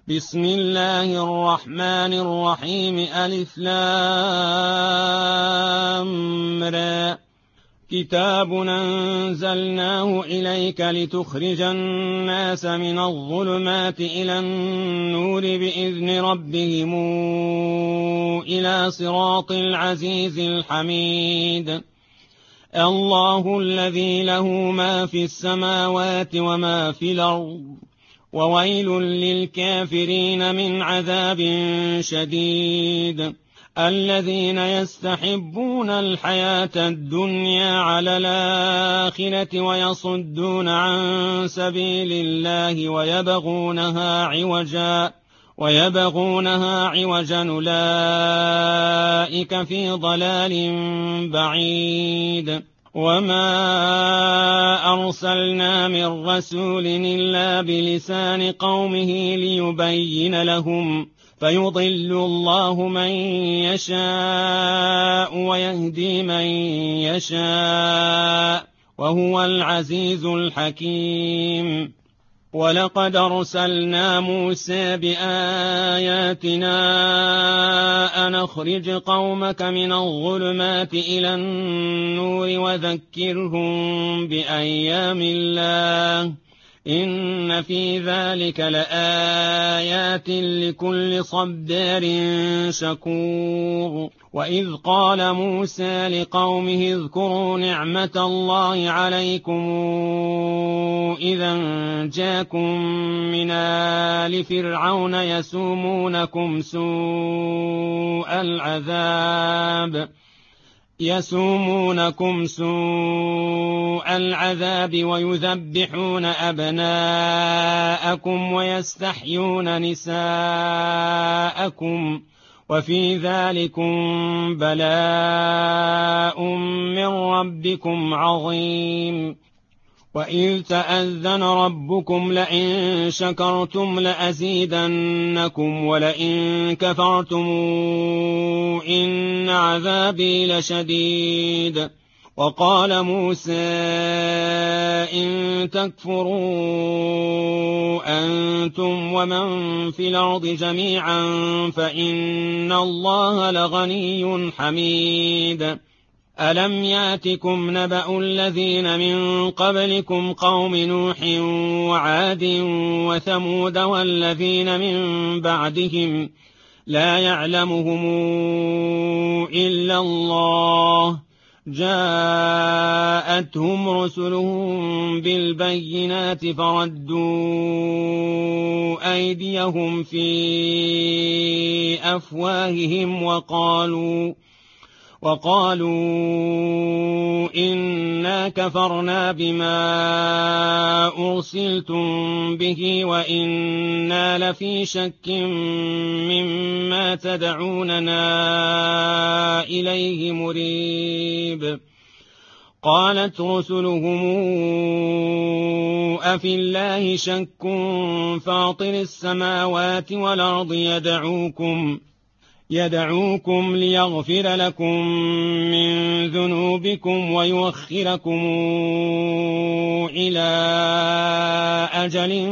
بسم الله الرحمن الرحيم ألف لام را كتاب أنزلناه إليك لتخرج الناس من الظلمات إلى النور بإذن ربهم إلى صراط العزيز الحميد الله الذي له ما في السماوات وما في الأرض وويل للكافرين من عذاب شديد الذين يستحبون الحياة الدنيا على الآخرة ويصدون عن سبيل الله ويبغونها عوجا أولئك في ضلال بعيد وما أرسلنا من رسول إلا بلسان قومه ليبين لهم فيضل الله من يشاء ويهدي من يشاء وهو العزيز الحكيم ولقد أرسلنا موسى بآياتنا أن أخرج قومك من الظلمات إلى النور وذكرهم بأيام الله إن في ذلك لآيات لكل صبار شكور وإذ قال موسى لقومه اذكروا نعمة الله عليكم إذا جاءكم من آل فرعون يسومونكم سوء العذاب ويذبحون أبناءكم ويستحيون نساءكم وفي ذلكم بلاء من ربكم عظيم وإذ تأذن ربكم لئن شكرتم لأزيدنكم ولئن كفرتم إن عذابي لشديد وقال موسى إن تكفروا أنتم ومن في الأرض جميعا فإن الله لغني حميد ألم ياتكم نبأ الذين من قبلكم قوم نوح وعاد وثمود والذين من بعدهم لا يعلمهم إلا الله جاءتهم رسلهم بالبينات فردوا أيديهم في أفواههم وقالوا إنا كفرنا بما أرسلتم به وإنا لفي شك مما تدعوننا إليه مريب قالت رسلهم أفي الله شك فاطر السماوات والأرض يدعوكم ليغفر لكم من ذنوبكم ويؤخركم إلى أجل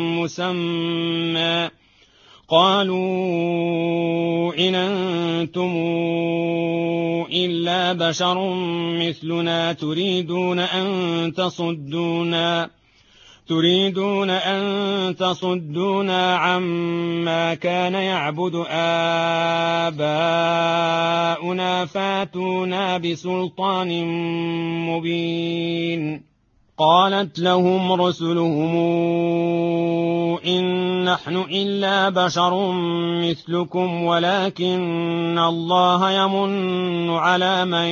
مسمى قالوا إن أنتم إلا بشر مثلنا تريدون أن تصدونا عما كان يعبد آباؤنا فاتونا بسلطان مبين قالت لهم رسلهم إن نحن إلا بشر مثلكم ولكن الله يمن على من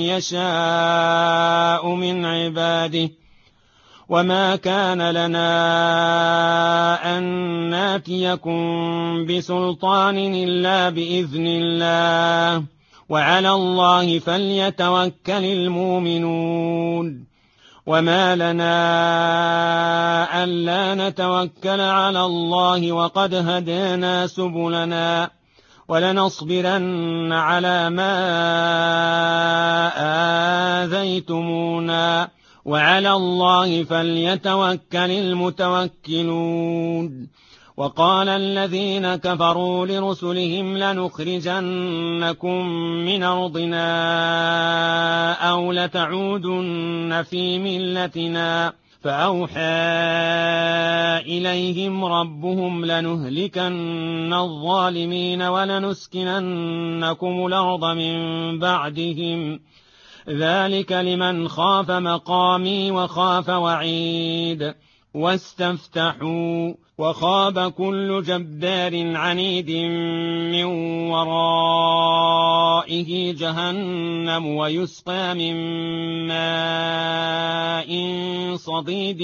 يشاء من عباده وما كان لنا أن ناتيكم بسلطان إلا بإذن الله وعلى الله فليتوكل المؤمنون وما لنا ألا نتوكل على الله وقد هدانا سبلنا ولنصبرن على ما آذيتمونا وعلى الله فليتوكل المتوكلون وقال الذين كفروا لرسلهم لنخرجنكم من أرضنا أو لتعودن في ملتنا فأوحى إليهم ربهم لنهلكن الظالمين ولنسكننكم الأرض من بعدهم ذلك لمن خاف مقامي وخاف وعيد واستفتحوا وخاب كل جبار عنيد من ورائه جهنم ويسقى من ماء صديد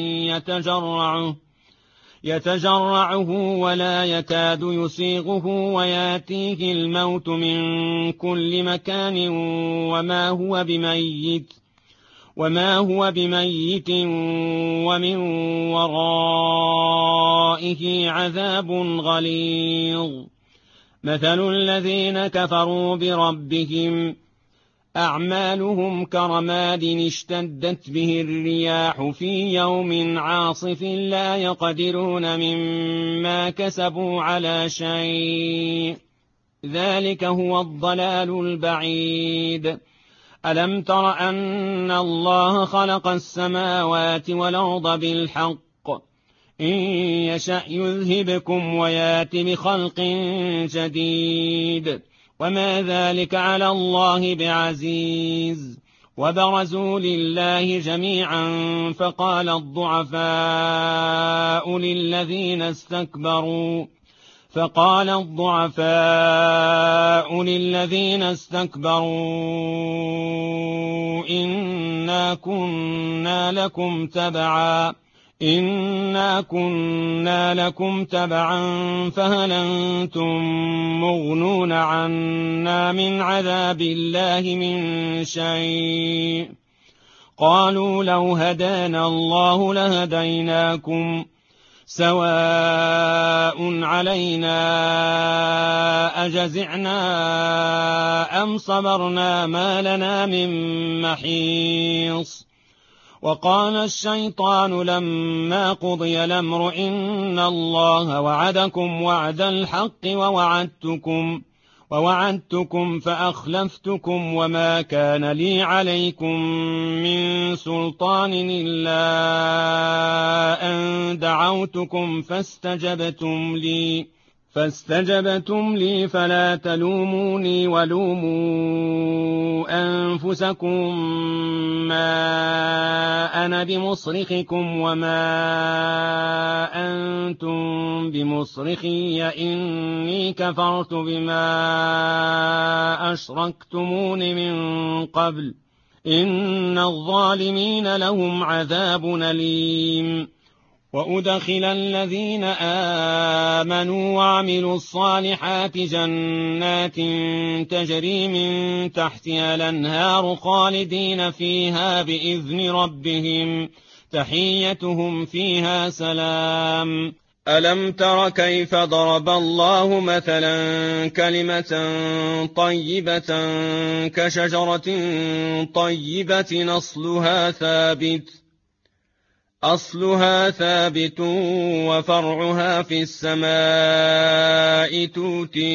يتجرعه ولا يكاد يسيغه وياتيه الموت من كل مكان وما هو بميت ومن ورائه عذاب غليظ مثل الذين كفروا بربهم أعمالهم كرماد اشتدت به الرياح في يوم عاصف لا يقدرون مما كسبوا على شيء ذلك هو الضلال البعيد ألم تر أن الله خلق السماوات والأرض بالحق إن يشأ يذهبكم ويات بخلق جديد وما ذلك على الله بعزيز وبرزوا لله جميعا فقال الضعفاء للذين استكبروا إنا كنا لكم تبعا فهل أنتم مغنون عنا من عذاب الله من شيء قالوا لو هدانا الله لهديناكم سواء علينا أجزعنا أم صبرنا ما لنا من محيص وقال الشيطان لما قضي الأمر إن الله وعدكم وعد الحق ووعدتكم فأخلفتكم وما كان لي عليكم من سلطان إلا أن دعوتكم فاستجبتم لي فلا تلوموني ولوموا أنفسكم ما أنا بمصرخكم وما أنتم بمصرخي إني كفرت بما أشركتمون من قبل إن الظالمين لهم عذاب أليم وأدخل الذين آمنوا وعملوا الصالحات جنات تجري من تحتها الأنهار خالدين فيها بإذن ربهم تحيتهم فيها سلام ألم تر كيف ضرب الله مثلا كلمة طيبة كشجرة طيبة أصلها ثابت وفرعها في السماء تؤتي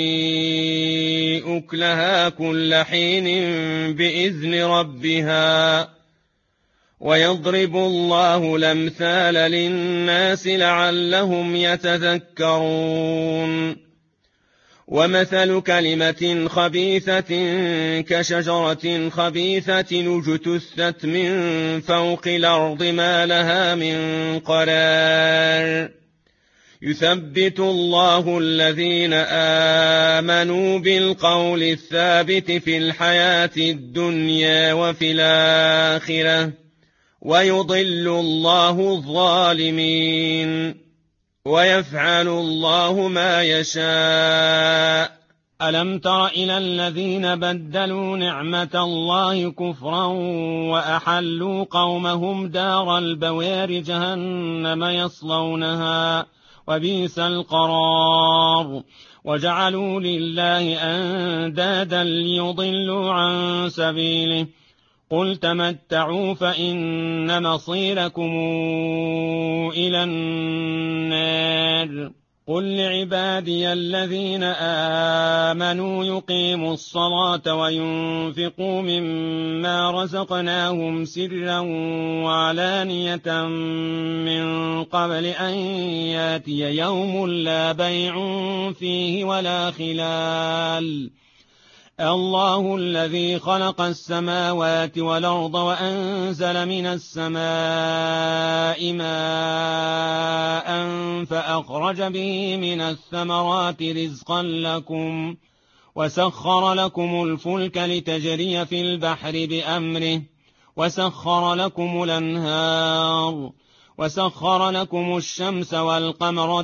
أكلها كل حين بإذن ربها ويضرب الله الأمثال للناس لعلهم يتذكرون ومثل كلمة خبيثة كشجرة خبيثة اجتثت من فوق الأرض ما لها من قرار يثبت الله الذين آمنوا بالقول الثابت في الحياة الدنيا وفي الآخرة ويضل الله الظالمين ويفعل الله ما يشاء ألم تر إلى الذين بدلوا نعمة الله كفرا وأحلوا قومهم دار البوار جهنم يصلونها وبئس القرار وجعلوا لله أندادا ليضلوا عن سبيله قل تمتعوا فإن مصيركم إلى النار قل لعبادي الذين آمنوا يقيموا الصلاة وينفقوا مما رزقناهم سرا وعلانية من قبل أن ياتي يوم لا بيع فيه ولا خلال. الله الذي خلق السماوات والأرض وأنزل من السماء ماء فأخرج به من الثمرات رزقا لكم وسخر لكم الفلك لتجري في البحر بأمره وسخر لكم الأنهار وسخر لكم الشمس والقمر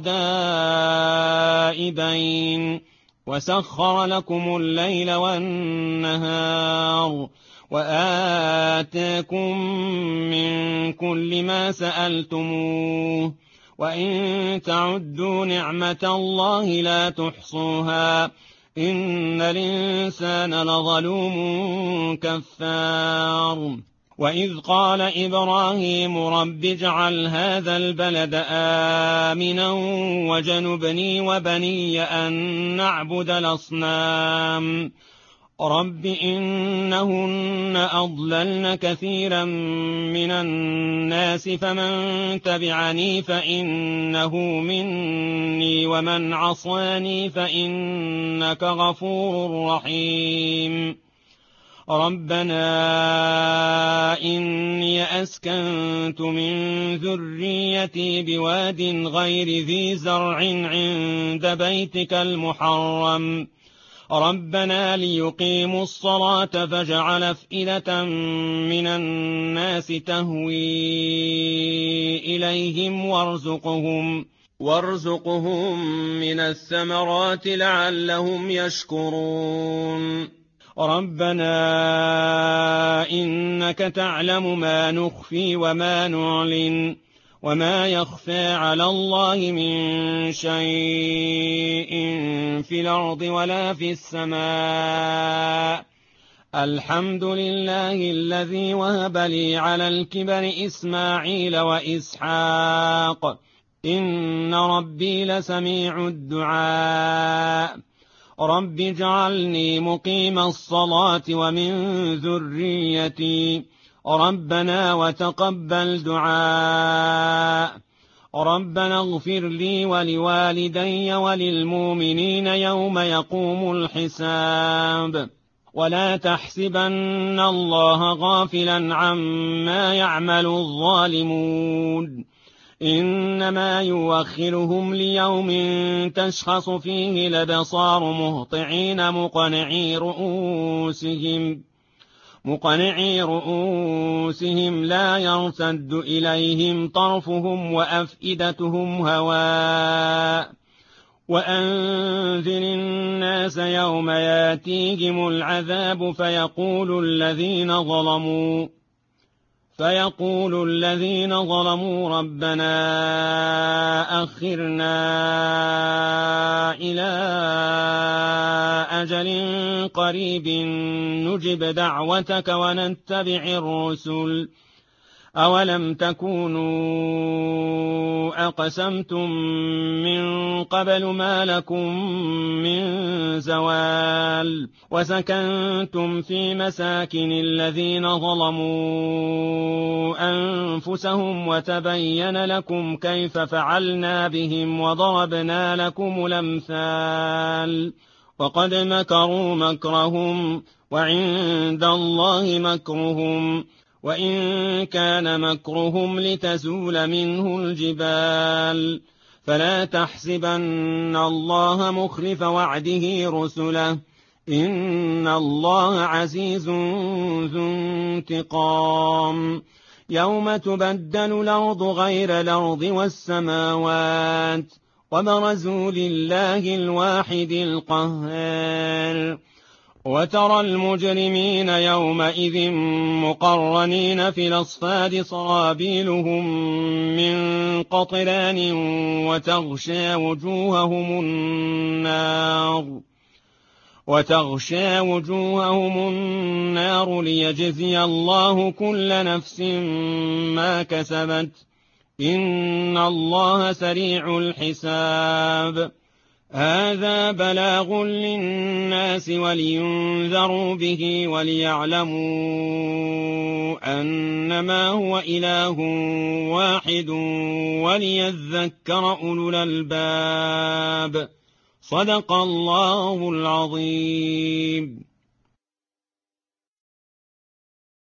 دائبين وسخر لكم الليل والنهار وآتاكم من كل ما سألتموه وإن تعدوا نعمة الله لا تحصوها إن الإنسان لظلوم كفار. وإذ قال إبراهيم رب اجعل هذا البلد آمنا وجنبني وبني أن نعبد الأصنام رب إنهن أضللن كثيرا من الناس فمن تبعني فإنه مني ومن عصاني فإنك غفور رحيم. ربنا إني أسكنت من ذريتي بواد غير ذي زرع عند بيتك المحرم ربنا ليقيموا الصلاة فاجعل أفئدة من الناس تهوي إليهم وارزقهم من الثمرات لعلهم يشكرون. ربنا إنك تعلم ما نخفي وما نعلن وما يخفى على الله من شيء في الأرض ولا في السماء. الحمد لله الذي وهب لي على الكبر إسماعيل وإسحاق إن ربي لسميع الدعاء. رب اجعلني مقيم الصلاة ومن ذريتي ربنا وتقبل دعاء. ربنا اغفر لي ولوالدي وللمؤمنين يوم يقوم الحساب. ولا تحسبن الله غافلا عما يعمل الظالمون إنما يوخرهم ليوم تشخص فيه الأبصار مهطعين مقنعي رؤوسهم لا يرتد إليهم طرفهم وأفئدتهم هواء. وأنذر الناس يوم ياتيهم العذاب فيقول الذين ظلموا ربنا أخرنا إلى أجل قريب نجب دعوتك ونتبع الرسل أولم تكونوا أقسمتم من قبل ما لكم من زوال وسكنتم في مساكن الذين ظلموا أنفسهم وتبين لكم كيف فعلنا بهم وضربنا لكم الأمثال. وقد مكروا مكرهم وعند الله مكرهم وإن كان مكرهم لتزول منه الجبال. فلا تحسبن الله مخلف وعده رسله إن الله عزيز ذو انتقام. يوم تبدل الأرض غير الأرض والسماوات وبرزوا لله الواحد القهار. وترى المجرمين يومئذ مقرنين في الأصفاد صرابيلهم من قطران وتغشى وجوههم النار ليجزي الله كل نفس ما كسبت إن الله سريع الحساب. هذا بلاغ للناس ولينذروا به وليعلموا أنما هو إله واحد وليذكر أولو الألباب. صدق الله العظيم.